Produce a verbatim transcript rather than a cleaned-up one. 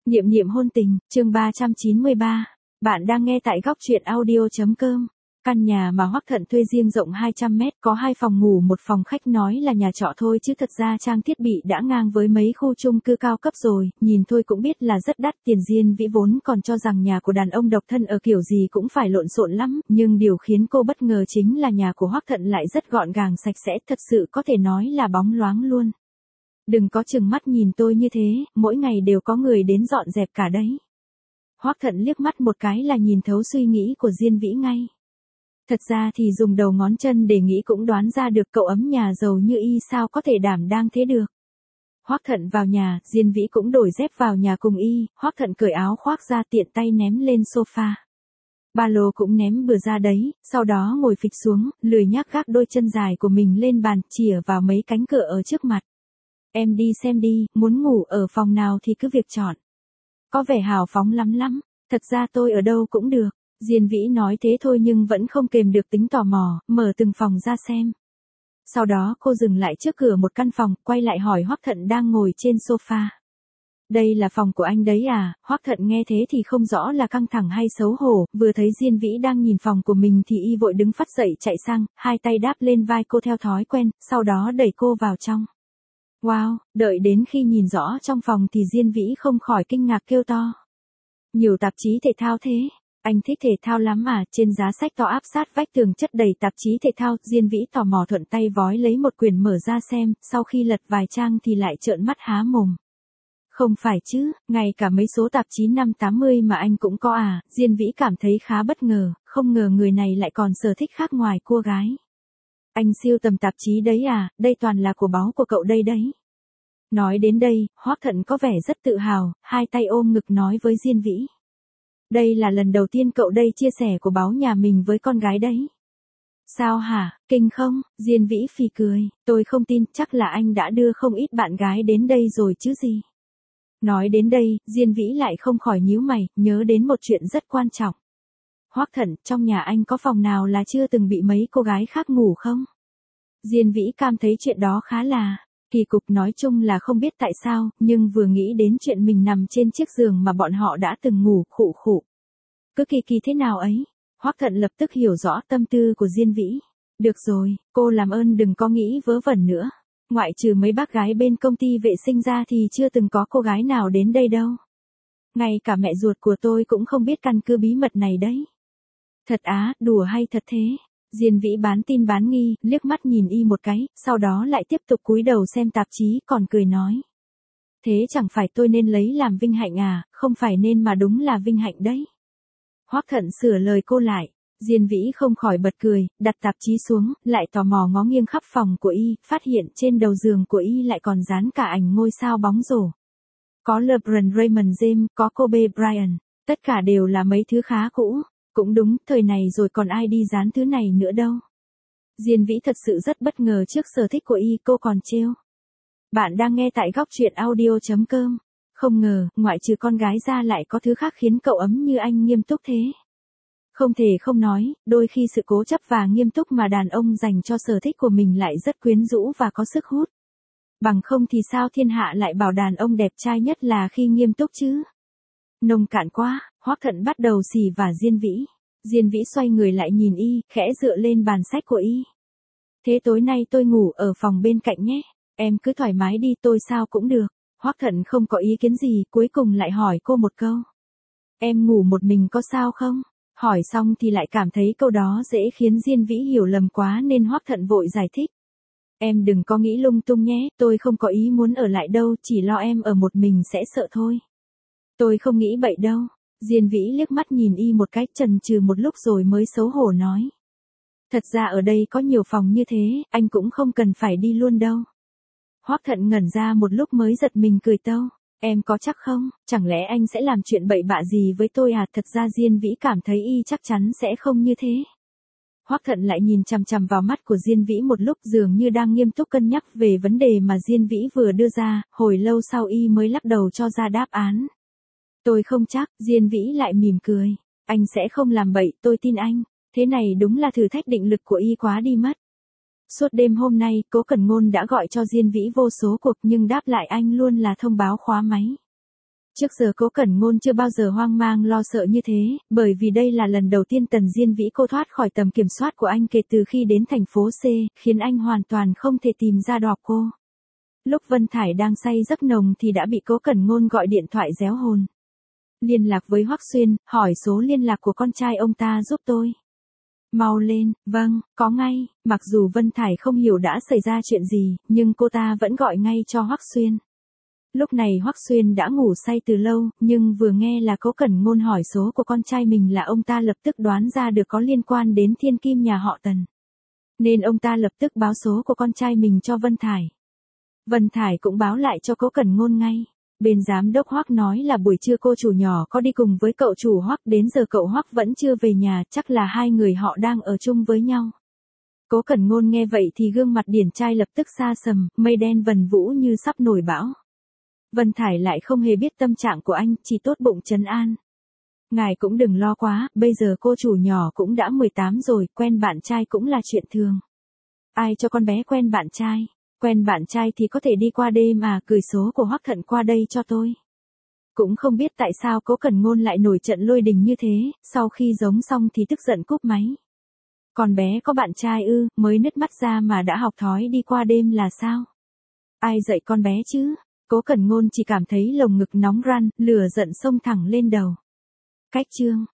Niệm niệm hôn tình, chương ba trăm chín mươi ba. Bạn đang nghe tại góc truyện audio.com. Căn nhà mà Hoắc Thận thuê riêng rộng hai trăm mét, có hai phòng ngủ một phòng khách, nói là nhà trọ thôi chứ thật ra trang thiết bị đã ngang với mấy khu chung cư cao cấp rồi, nhìn thôi cũng biết là rất đắt tiền. Diên Vĩ vốn còn cho rằng nhà của đàn ông độc thân ở kiểu gì cũng phải lộn xộn lắm, nhưng điều khiến cô bất ngờ chính là nhà của Hoắc Thận lại rất gọn gàng sạch sẽ, thật sự có thể nói là bóng loáng luôn. Đừng có chừng mắt nhìn tôi như thế, mỗi ngày đều có người đến dọn dẹp cả đấy. Hoắc Thận liếc mắt một cái là nhìn thấu suy nghĩ của Diên Vĩ ngay. Thật ra thì dùng đầu ngón chân để nghĩ cũng đoán ra được cậu ấm nhà giàu như y sao có thể đảm đang thế được. Hoắc Thận vào nhà, Diên Vĩ cũng đổi dép vào nhà cùng y, Hoắc Thận cởi áo khoác ra tiện tay ném lên sofa. Ba lô cũng ném bừa ra đấy, sau đó ngồi phịch xuống, lười nhác gác đôi chân dài của mình lên bàn, chìa vào mấy cánh cửa ở trước mặt. Em đi xem đi, muốn ngủ ở phòng nào thì cứ việc chọn. Có vẻ hào phóng lắm lắm, thật ra tôi ở đâu cũng được. Diên Vĩ nói thế thôi nhưng vẫn không kềm được tính tò mò, mở từng phòng ra xem. Sau đó cô dừng lại trước cửa một căn phòng, quay lại hỏi Hoắc Thận đang ngồi trên sofa. Đây là phòng của anh đấy à? Hoắc Thận nghe thế thì không rõ là căng thẳng hay xấu hổ, vừa thấy Diên Vĩ đang nhìn phòng của mình thì y vội đứng phắt dậy chạy sang, hai tay đáp lên vai cô theo thói quen, sau đó đẩy cô vào trong. Wow, đợi đến khi nhìn rõ trong phòng thì Diên Vĩ không khỏi kinh ngạc kêu to. Nhiều tạp chí thể thao thế, anh thích thể thao lắm à? Trên giá sách to áp sát vách tường chất đầy tạp chí thể thao, Diên Vĩ tò mò thuận tay vói lấy một quyển mở ra xem, sau khi lật vài trang thì lại trợn mắt há mồm. Không phải chứ, ngay cả mấy số tạp chí năm tám mươi mà anh cũng có à? Diên Vĩ cảm thấy khá bất ngờ, không ngờ người này lại còn sở thích khác ngoài cua gái. Anh siêu tầm tạp chí đấy à? Đây toàn là của báu của cậu đây đấy. Nói đến đây, Hoắc Thận có vẻ rất tự hào, hai tay ôm ngực nói với Diên Vĩ. Đây là lần đầu tiên cậu đây chia sẻ của báu nhà mình với con gái đấy. Sao hả, kinh không? Diên Vĩ phì cười, tôi không tin, chắc là anh đã đưa không ít bạn gái đến đây rồi chứ gì. Nói đến đây, Diên Vĩ lại không khỏi nhíu mày, nhớ đến một chuyện rất quan trọng. Hoắc Thận, trong nhà anh có phòng nào là chưa từng bị mấy cô gái khác ngủ không? Diên Vĩ cảm thấy chuyện đó khá là kỳ cục, nói chung là không biết tại sao, nhưng vừa nghĩ đến chuyện mình nằm trên chiếc giường mà bọn họ đã từng ngủ, khụ khụ. Cứ kỳ kỳ thế nào ấy, Hoắc Thận lập tức hiểu rõ tâm tư của Diên Vĩ. Được rồi, cô làm ơn đừng có nghĩ vớ vẩn nữa. Ngoại trừ mấy bác gái bên công ty vệ sinh ra thì chưa từng có cô gái nào đến đây đâu. Ngay cả mẹ ruột của tôi cũng không biết căn cứ bí mật này đấy. Thật á, đùa hay thật thế? Diên Vĩ bán tin bán nghi, liếc mắt nhìn y một cái, sau đó lại tiếp tục cúi đầu xem tạp chí, còn cười nói. Thế chẳng phải tôi nên lấy làm vinh hạnh à, không phải nên mà đúng là vinh hạnh đấy. Hoắc Thận sửa lời cô lại, Diên Vĩ không khỏi bật cười, đặt tạp chí xuống, lại tò mò ngó nghiêng khắp phòng của y, phát hiện trên đầu giường của y lại còn dán cả ảnh ngôi sao bóng rổ. Có LeBron Raymond James, có Kobe Bryant, tất cả đều là mấy thứ khá cũ. Cũng đúng, thời này rồi còn ai đi dán thứ này nữa đâu. Diên Vĩ thật sự rất bất ngờ trước sở thích của y, cô còn trêu. Bạn đang nghe tại góc truyện audio.com. Không ngờ, ngoại trừ con gái ra lại có thứ khác khiến cậu ấm như anh nghiêm túc thế. Không thể không nói, đôi khi sự cố chấp và nghiêm túc mà đàn ông dành cho sở thích của mình lại rất quyến rũ và có sức hút. Bằng không thì sao thiên hạ lại bảo đàn ông đẹp trai nhất là khi nghiêm túc chứ? Nông cạn quá, Hoắc Thận bắt đầu xì vả Diên Vĩ. Diên Vĩ xoay người lại nhìn y, khẽ dựa lên bàn sách của y. Thế tối nay tôi ngủ ở phòng bên cạnh nhé, em cứ thoải mái đi, tôi sao cũng được. Hoắc Thận không có ý kiến gì, cuối cùng lại hỏi cô một câu. Em ngủ một mình có sao không? Hỏi xong thì lại cảm thấy câu đó dễ khiến Diên Vĩ hiểu lầm quá nên Hoắc Thận vội giải thích. Em đừng có nghĩ lung tung nhé, tôi không có ý muốn ở lại đâu, chỉ lo em ở một mình sẽ sợ thôi. Tôi không nghĩ bậy đâu. Diên Vĩ liếc mắt nhìn y một cái, chần chừ một lúc rồi mới xấu hổ nói. Thật ra ở đây có nhiều phòng như thế, anh cũng không cần phải đi luôn đâu. Hoắc Thận ngẩn ra một lúc mới giật mình cười tâu. Em có chắc không, chẳng lẽ anh sẽ làm chuyện bậy bạ gì với tôi à? Thật ra Diên Vĩ cảm thấy y chắc chắn sẽ không như thế. Hoắc Thận lại nhìn chằm chằm vào mắt của Diên Vĩ một lúc, dường như đang nghiêm túc cân nhắc về vấn đề mà Diên Vĩ vừa đưa ra, hồi lâu sau y mới lắc đầu cho ra đáp án. Tôi không chắc, Diên Vĩ lại mỉm cười. Anh sẽ không làm bậy, tôi tin anh. Thế này đúng là thử thách định lực của y quá đi mất. Suốt đêm hôm nay, Cố Cẩn Ngôn đã gọi cho Diên Vĩ vô số cuộc nhưng đáp lại anh luôn là thông báo khóa máy. Trước giờ Cố Cẩn Ngôn chưa bao giờ hoang mang lo sợ như thế, bởi vì đây là lần đầu tiên Tần Diên Vĩ cô thoát khỏi tầm kiểm soát của anh kể từ khi đến thành phố C, khiến anh hoàn toàn không thể tìm ra đọc cô. Lúc Vân Thải đang say giấc nồng thì đã bị Cố Cẩn Ngôn gọi điện thoại réo hồn. Liên lạc với Hoắc Xuyên, hỏi số liên lạc của con trai ông ta giúp tôi. Mau lên, vâng, có ngay, mặc dù Vân Thải không hiểu đã xảy ra chuyện gì, nhưng cô ta vẫn gọi ngay cho Hoắc Xuyên. Lúc này Hoắc Xuyên đã ngủ say từ lâu, nhưng vừa nghe là Cố Cẩn Ngôn hỏi số của con trai mình là ông ta lập tức đoán ra được có liên quan đến thiên kim nhà họ Tần. Nên ông ta lập tức báo số của con trai mình cho Vân Thải. Vân Thải cũng báo lại cho Cố Cẩn Ngôn ngay. Bên giám đốc Hoắc nói là buổi trưa cô chủ nhỏ có đi cùng với cậu chủ Hoắc, đến giờ cậu Hoắc vẫn chưa về nhà, chắc là hai người họ đang ở chung với nhau. Cố Cẩn Ngôn nghe vậy thì gương mặt điển trai lập tức xa sầm, mây đen vần vũ như sắp nổi bão. Vân Thải lại không hề biết tâm trạng của anh, chỉ tốt bụng trấn an. Ngài cũng đừng lo quá, bây giờ cô chủ nhỏ cũng đã mười tám rồi, quen bạn trai cũng là chuyện thường. Ai cho con bé quen bạn trai? Quen bạn trai thì có thể đi qua đêm à, gửi số của Hoắc Thận qua đây cho tôi. Cũng không biết tại sao Cố Cẩn Ngôn lại nổi trận lôi đình như thế, sau khi giống xong thì tức giận cúp máy. Con bé có bạn trai ư, mới nứt mắt ra mà đã học thói đi qua đêm là sao? Ai dạy con bé chứ? Cố Cẩn Ngôn chỉ cảm thấy lồng ngực nóng ran, lửa giận xông thẳng lên đầu. Cách chương